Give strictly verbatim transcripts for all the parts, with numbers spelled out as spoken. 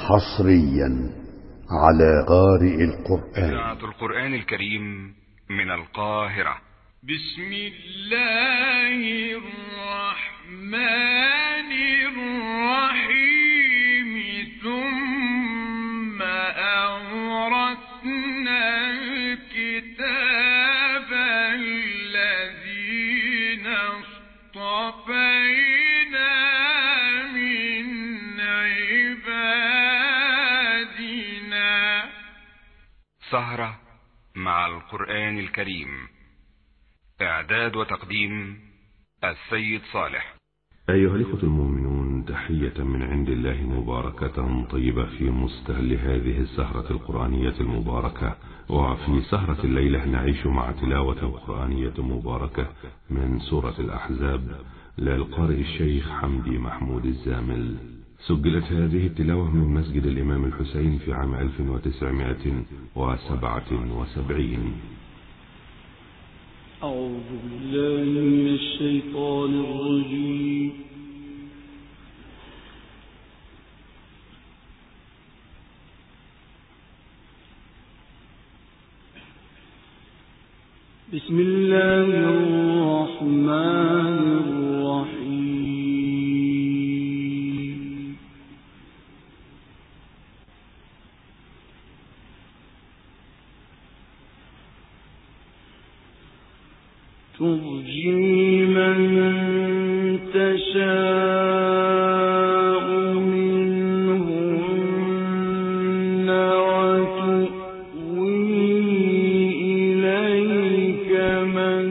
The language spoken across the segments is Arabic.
حصريا على قارئ القرآن. إذاعة القرآن الكريم من القاهرة. بسم الله الرحمن الرحيم. ثم أورثنا الكتاب الذين اصطفينا من عبادنا. سهرة مع القرآن الكريم. إعداد وتقديم السيد صالح. أيها الإخوة المؤمنون، تحية من عند الله مباركة طيبة في مستهل هذه السهرة القرآنية المباركة. وفي سهرة الليلة نعيش مع تلاوة قرآنية مباركة من سورة الأحزاب للقارئ الشيخ حمدي محمود الزامل. سجلت هذه التلاوة من مسجد الإمام الحسين في عام ألف وتسعمائة وسبعة وسبعين. أعوذ بالله من الشيطان الرجيم. بسم الله الرحمن الرحيم. ترجي من تشاء منهن وتؤوي إليك من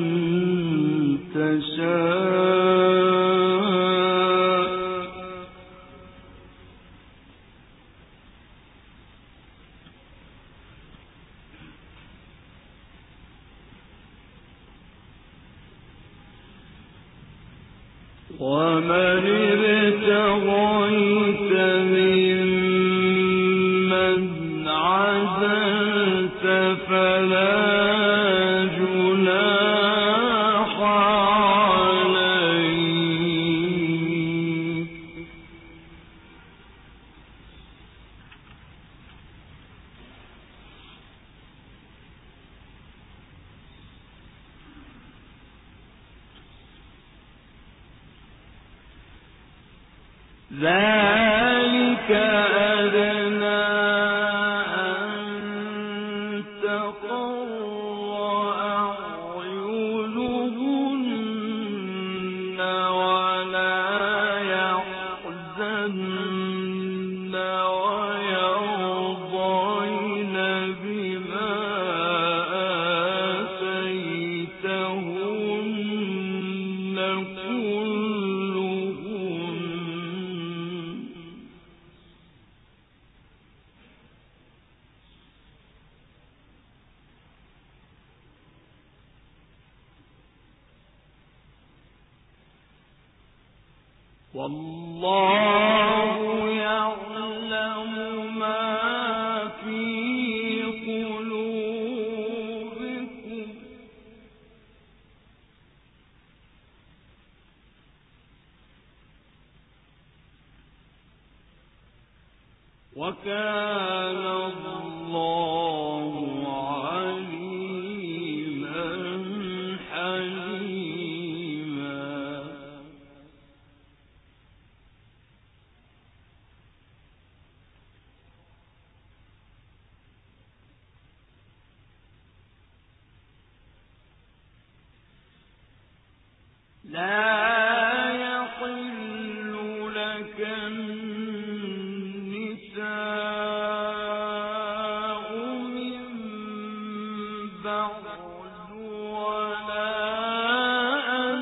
تشاء ومن ابتغيت ممن عزلت فلا جناح عليك. ذلك أدنى أن تقر أعينهن ولا يحزن ويرضين بما آتيتهن كلهن. والله يعلم ما في قلوبكم وكان الله عليما حليما. لا يحل لك النساء من بعد ولا أن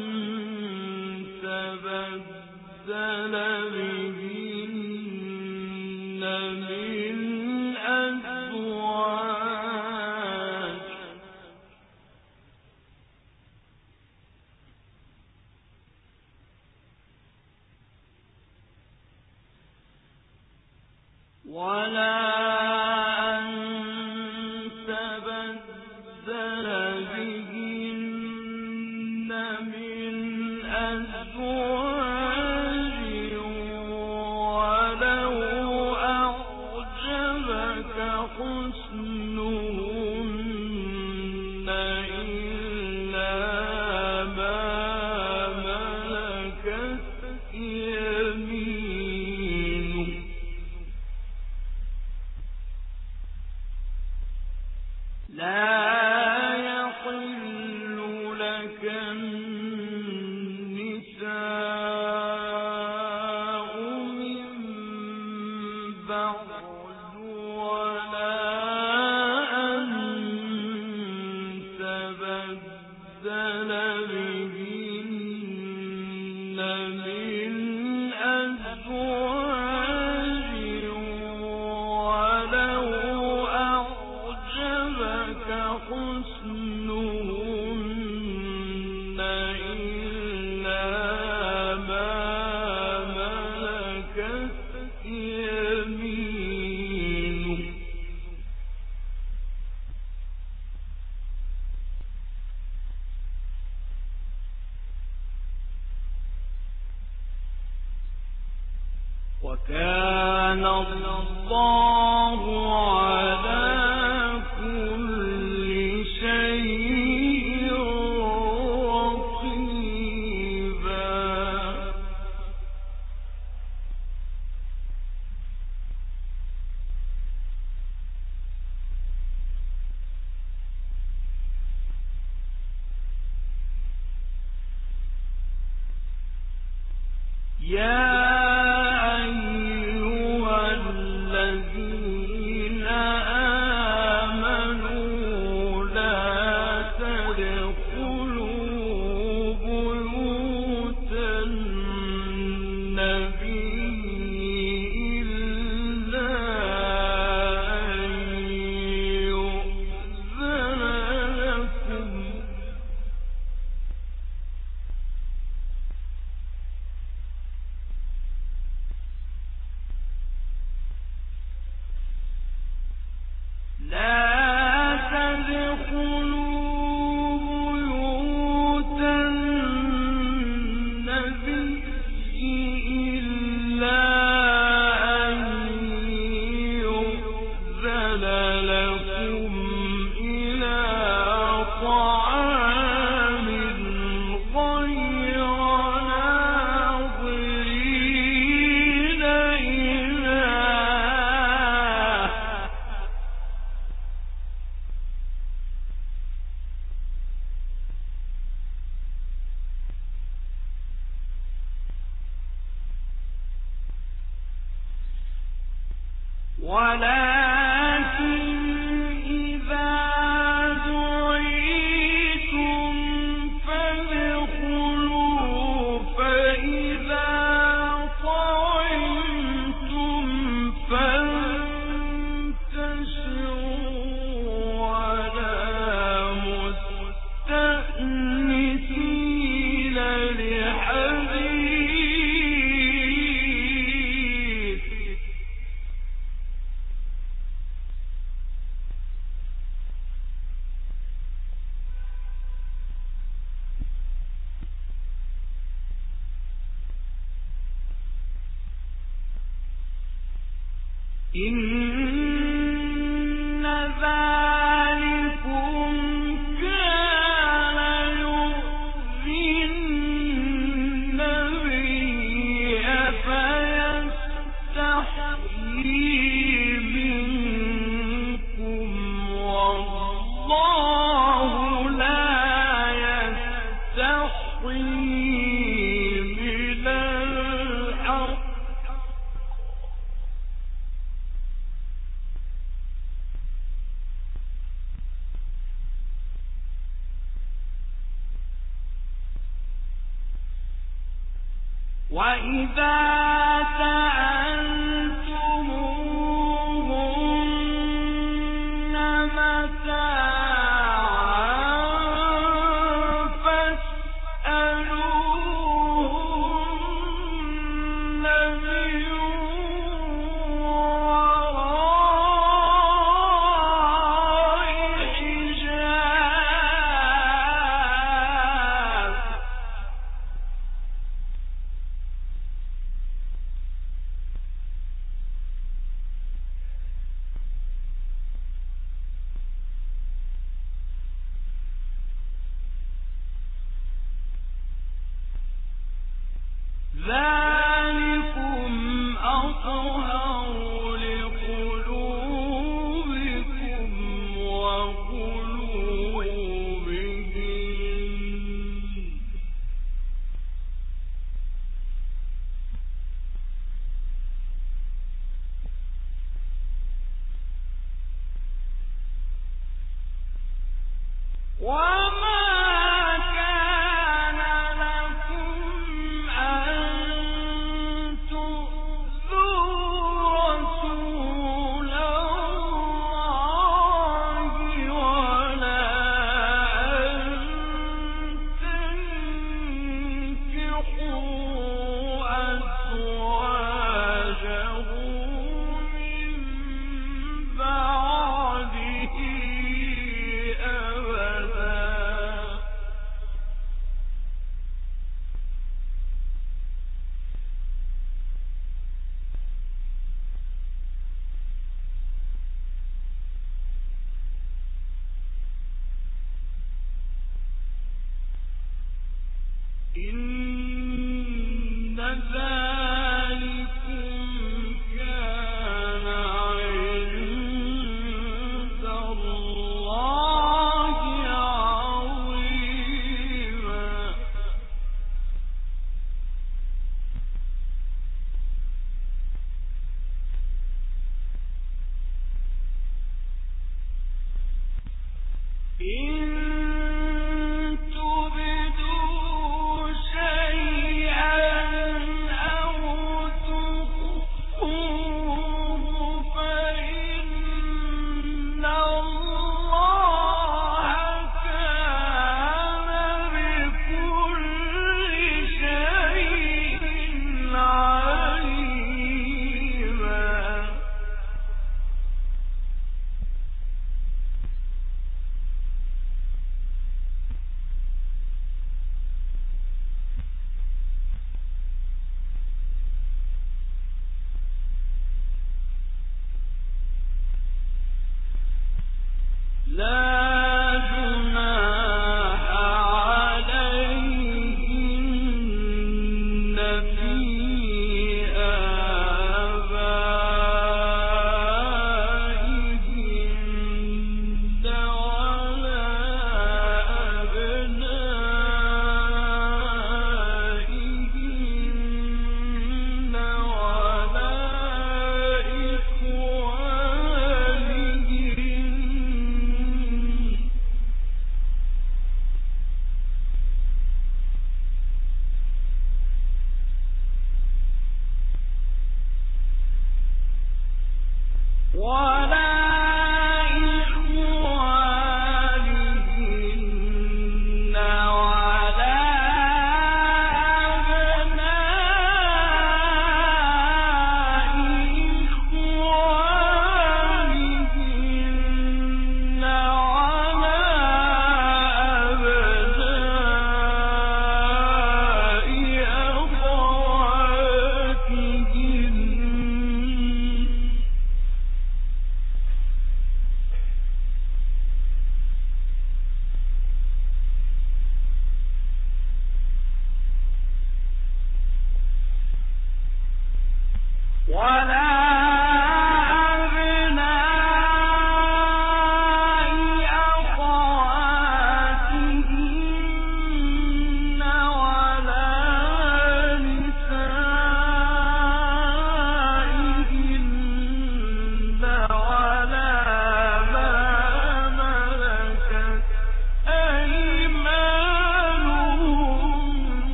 تبدل بهن من أزواج ولا أن تبدل بهن من أزواج ولو بعد ولا أن تبدل بهن من أزواج ولو أعجبك حسنهن إلا ما ملكت يمينك وكان الله على كل شيء رقيبا يا أيها الذين آمنوا لا تدخلوا بيوت النبي إلا أن يؤذن لكم لا تدخلوا بيوت النبي إلا أن يؤذن لكم إلى طعام غير ناظرين إناه ولكن إذا دعيتم فادخلوا فإذا طعمتم فانتشروا ولا مستأنسين لحديث إن ذلكم كان يؤذي النبي فيستحيي منكم والله لا يستحيي من الحق وإذا سألتموهن متاعا فاسألوهن من وراء حجاب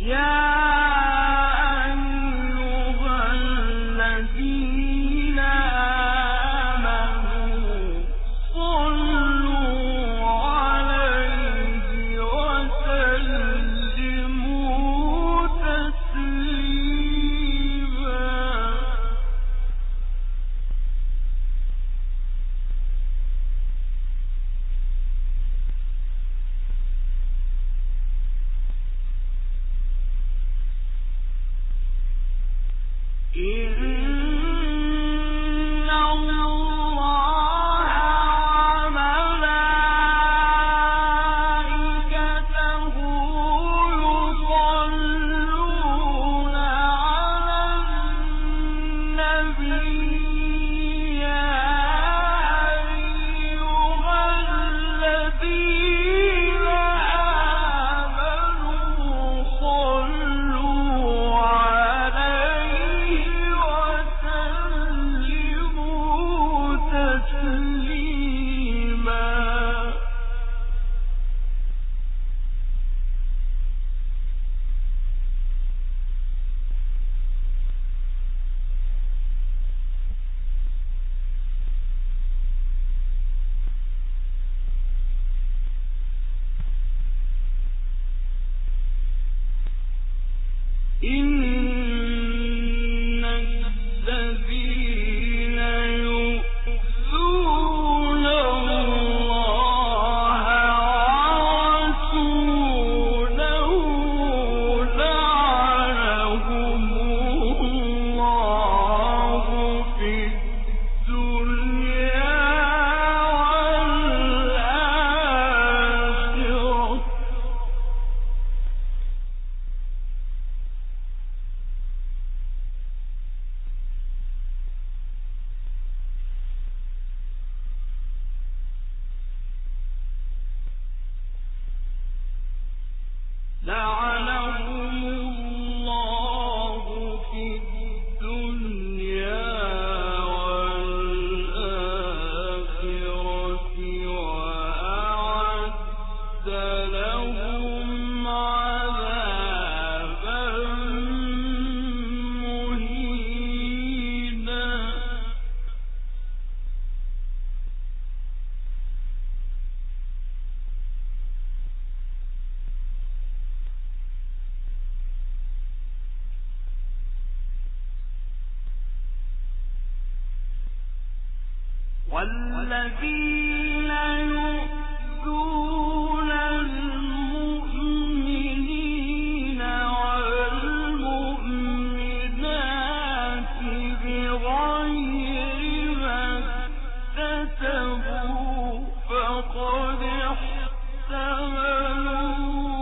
والذين يؤذون المؤمنين والمؤمنات بغير ما اكتسبوا فقد احتملوا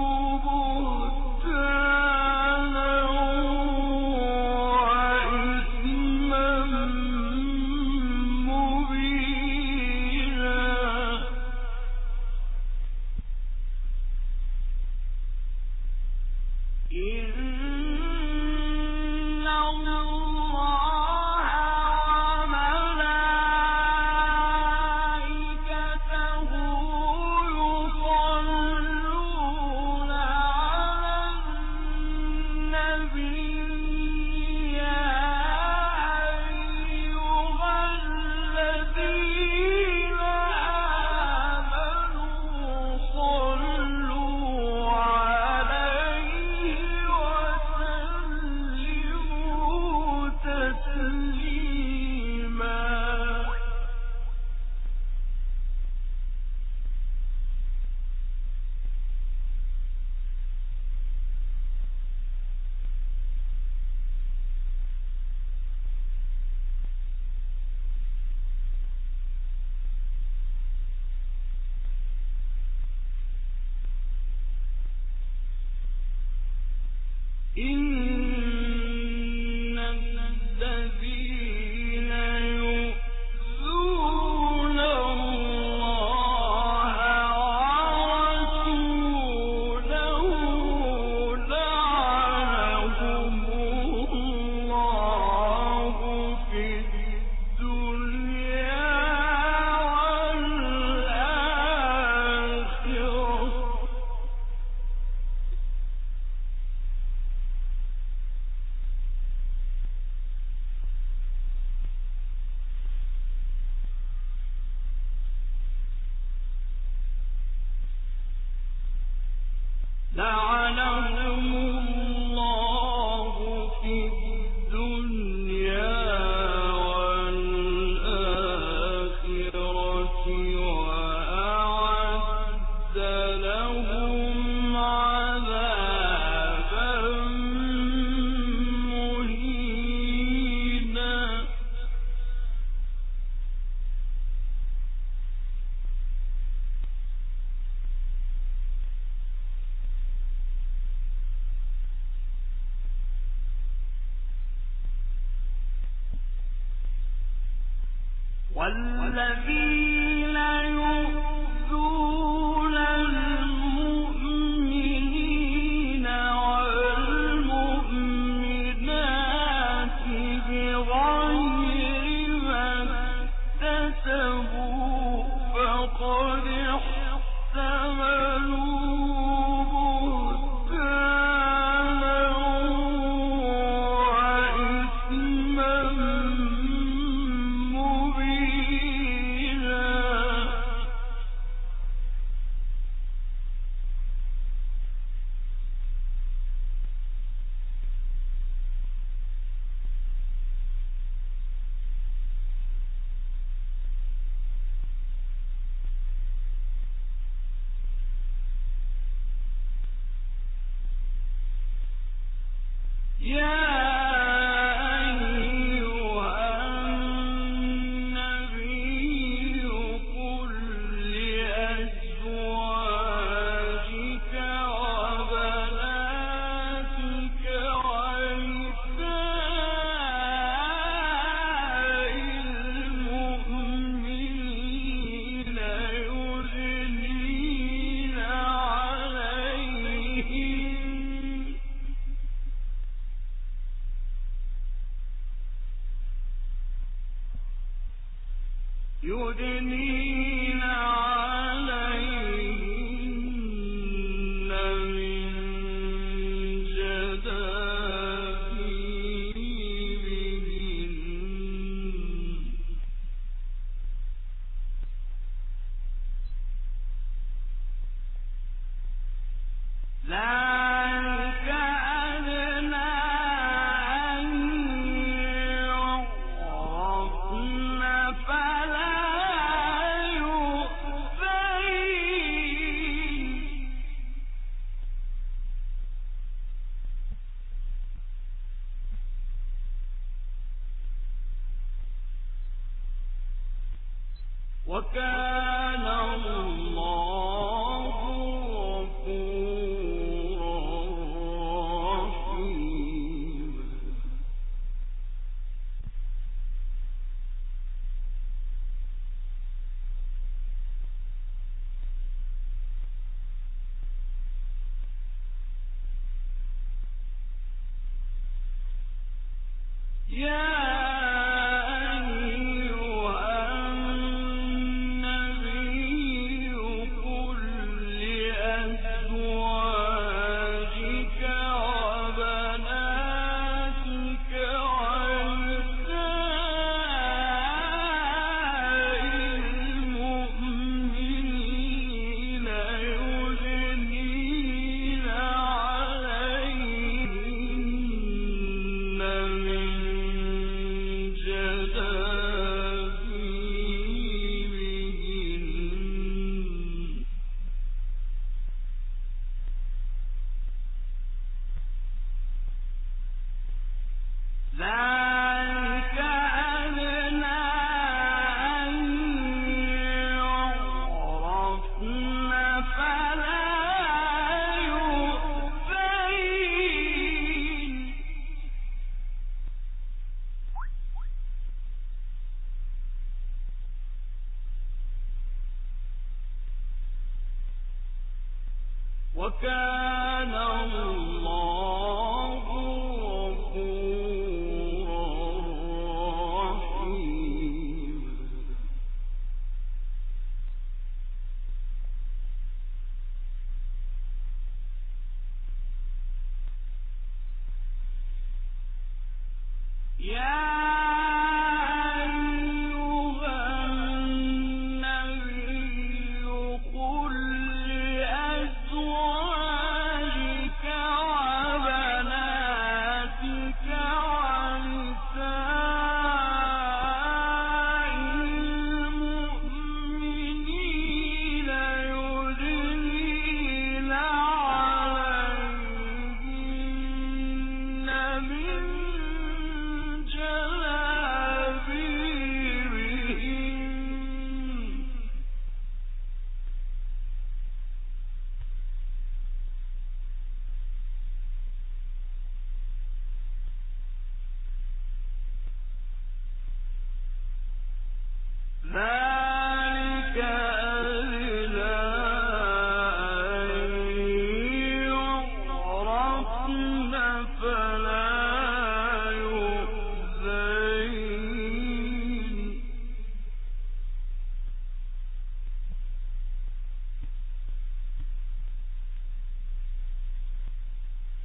إن الذين يؤذون الله ورسوله لعنهم الله في الدنيا والآخرة لعنهم الله في الدنيا والآخرة وأعد لهم عذابا مهينا. والذين يؤذون المؤمنين والمؤمنات بغير ما اكتسبوا فقد احتملوا بهتانا وإثما يدنين عليهن من جلابيبهن ذلك أدنى أن يعرفن فلا وكان الله غفورا رحيما. يا ذلك أدنى أن يعرفن فلا يؤذين. وكان الله غفورا رحيما. يا أيها النبي قل لأزواجك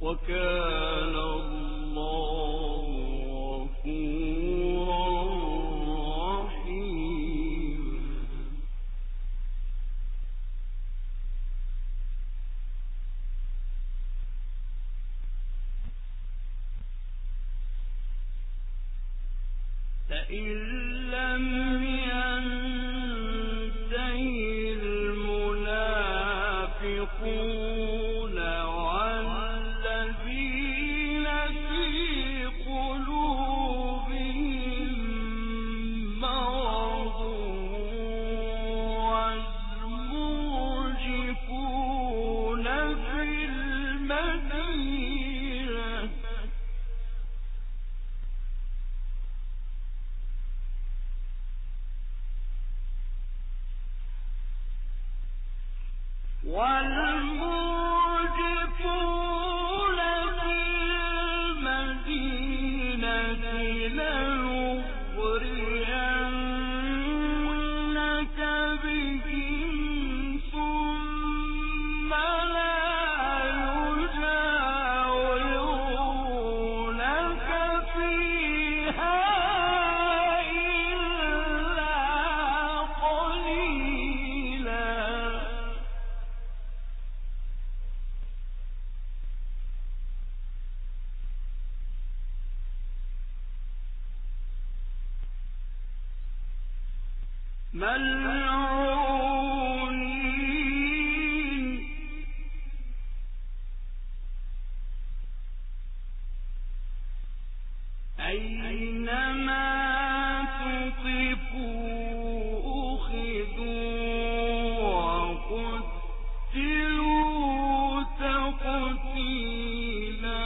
وكان الله غفورا رحيما. فإن لم ينتهي المنافقون والذين في قلوبهم مرض والمرجفون في المدينة والمرجفون في المدينة لنغرينك بهم ثم لا يجاورونك فيها إلا قليلا. ملعونين أينما تقفوا أخذوا وقتلوا تقتيلا.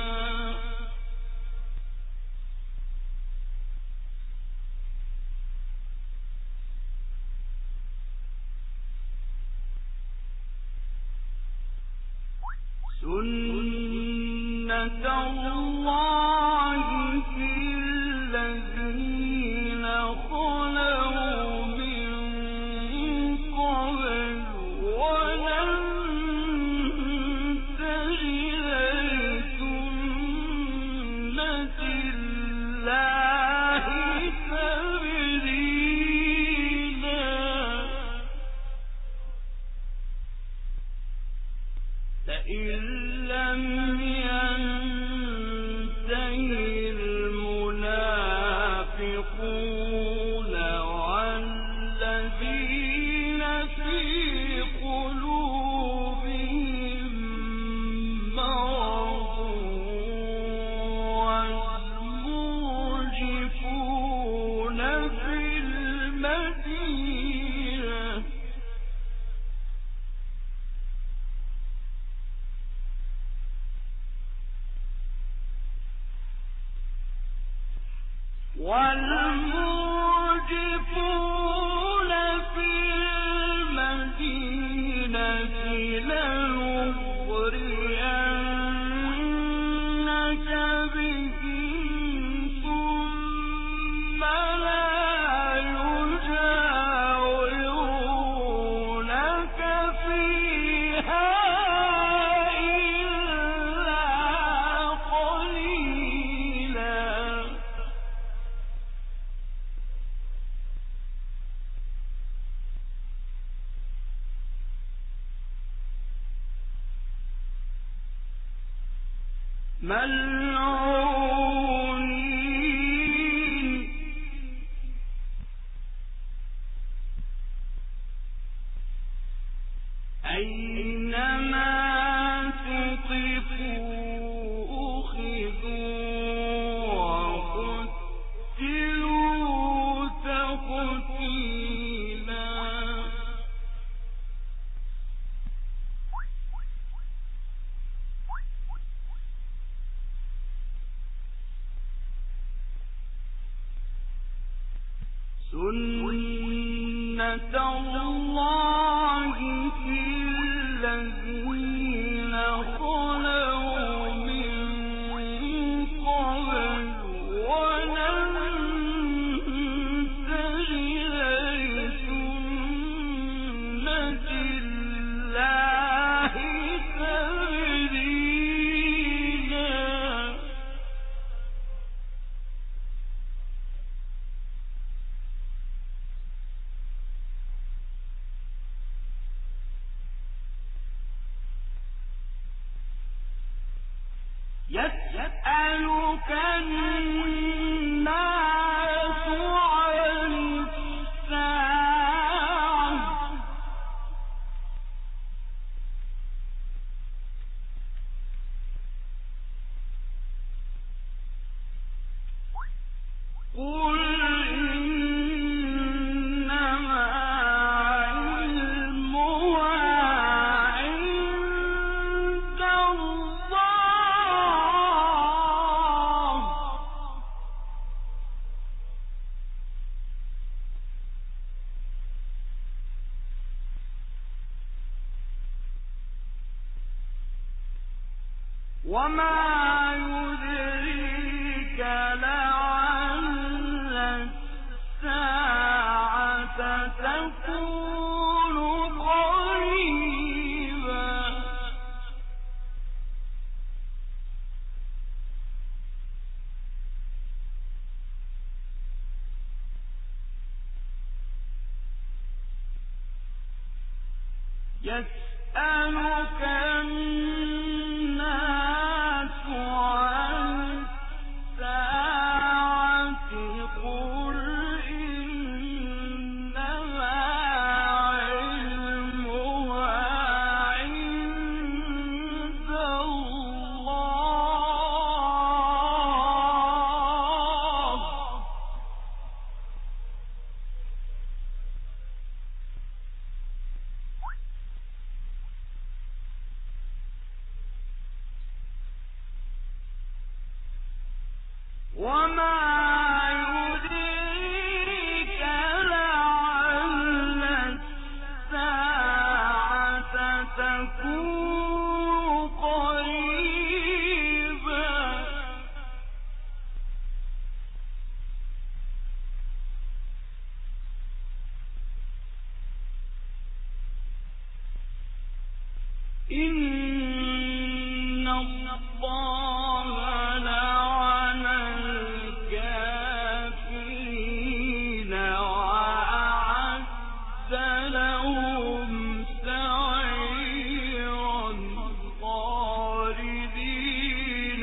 سنة الله في الذين خلوا من قبل ولن تجد لسنة الله تبديلا. لئن لم ينتهي المنافقون والذين في قلوبهم مرض والمرجفون في المدينة والمرجفون في المدينة لنغرينك بهم ثم لا يجاورونك فيها إلا قليلا. ملعونين أينما تقفوا أخذوا وقتلوا تقتيلا. سنة الله في الذين خلوا من قبل ولن تجد لسنة الله تبديلا. يسألك الناس عن الساعة قل إنما علمها عند الله وما يدريك لعل الساعة تكون قريبا يسألك الناس عن الساعة قل إنما علمها عند الله وما يدريك لعل الساعة تكون قريبا إن الله لعن الكافرين وأعد لهم سعيرا خالدين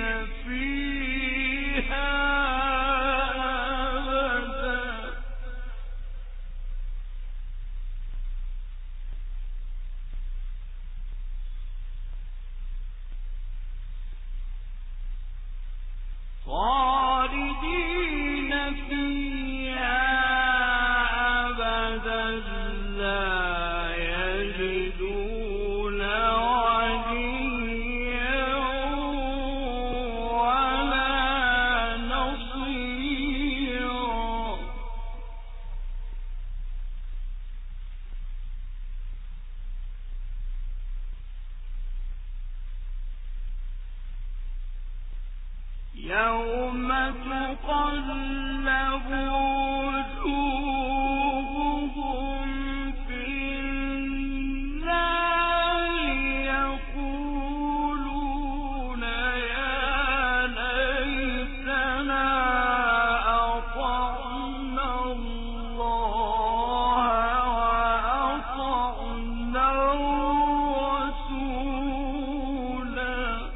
فيها أبدا خالدين فيها أبدا لا يجدون وليا ولا نصيرا يوم تقلب وجوههم في النار يقولون يا ليتنا أطعنا الله وأطعنا الرسولا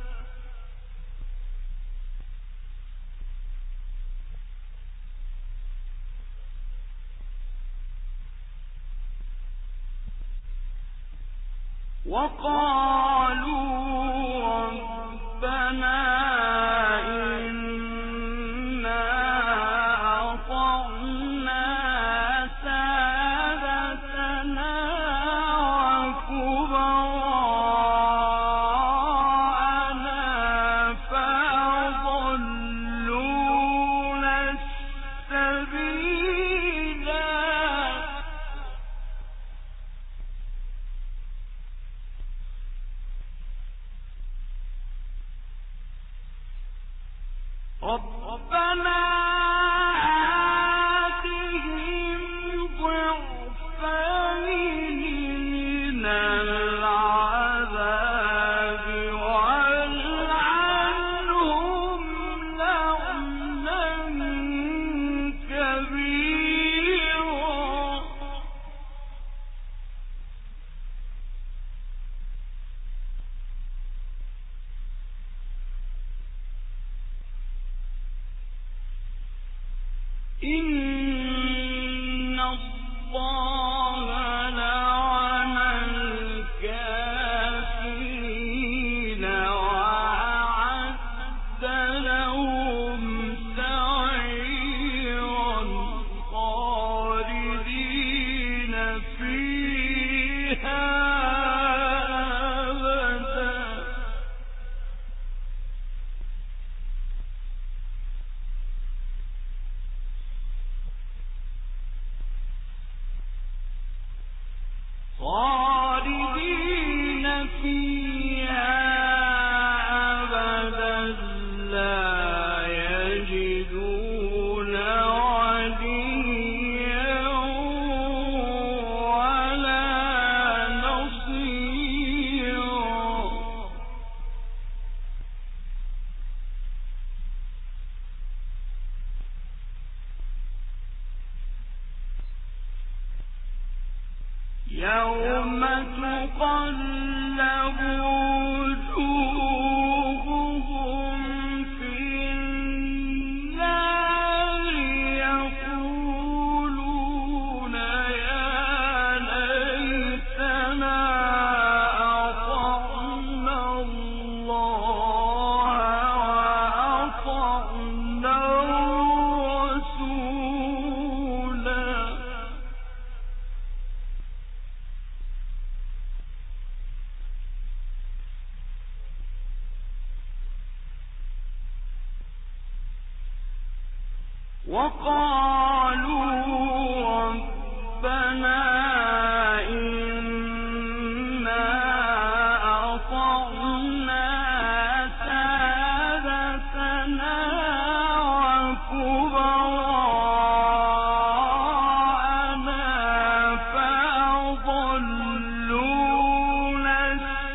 وقالوا ربنا إنا أطعنا سادتنا وكبراءنا فأضلونا السبيلا ربنا آتهم ضعفين من العذاب والعنهم لعنا كبيرا إن الله لعن الكافرين وأعد لهم سعيرا خالدين فيها أبدا. خالدين فيها أبدا لا يجدون وليا ولا نصيرا. يوم تقلب وجوههم في النار يقولون يا ليتنا أطعنا الله وأطعنا الرسولا. وقالوا ربنا إنا أطعنا سادتنا وكبراءنا فأضلونا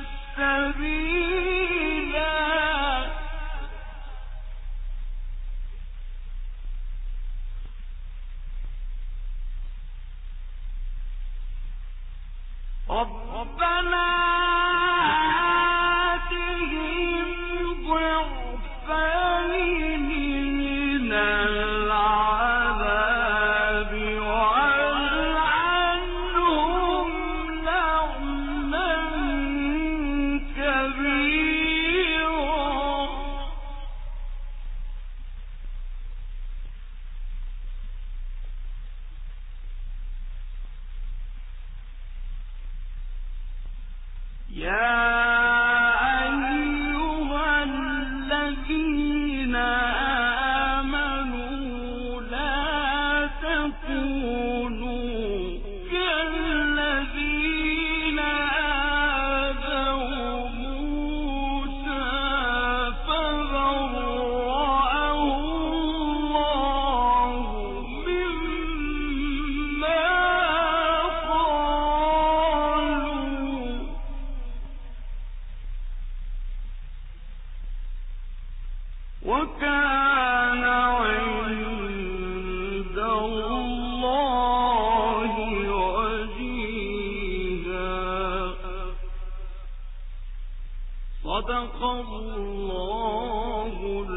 السبيلا. ربنا آتهم ضعفين من العذاب والعنهم لعنا كبيرا. يا أيها الذين آمنوا لا تكونوا كالذين آذوا موسى فبرأه الله مما قالوا وكان عند الله وجيها. صدق الله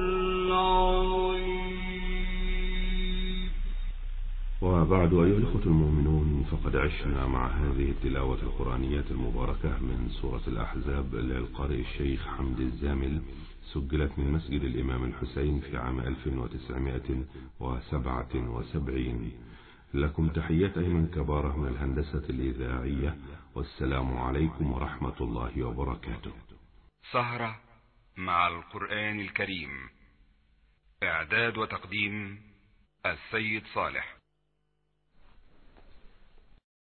العظيم. وبعد أيها الإخوة المؤمنون، فقد عشنا مع هذه التلاوة القرآنية المباركة من سورة الأحزاب للقارئ الشيخ حمد الزامل، سجلت من مسجد الإمام الحسين في عام ألف وتسعمائة وسبعة وسبعين. لكم تحية من كبارة من الهندسة الإذاعية، والسلام عليكم ورحمة الله وبركاته. سهرة مع القرآن الكريم، إعداد وتقديم السيد صالح.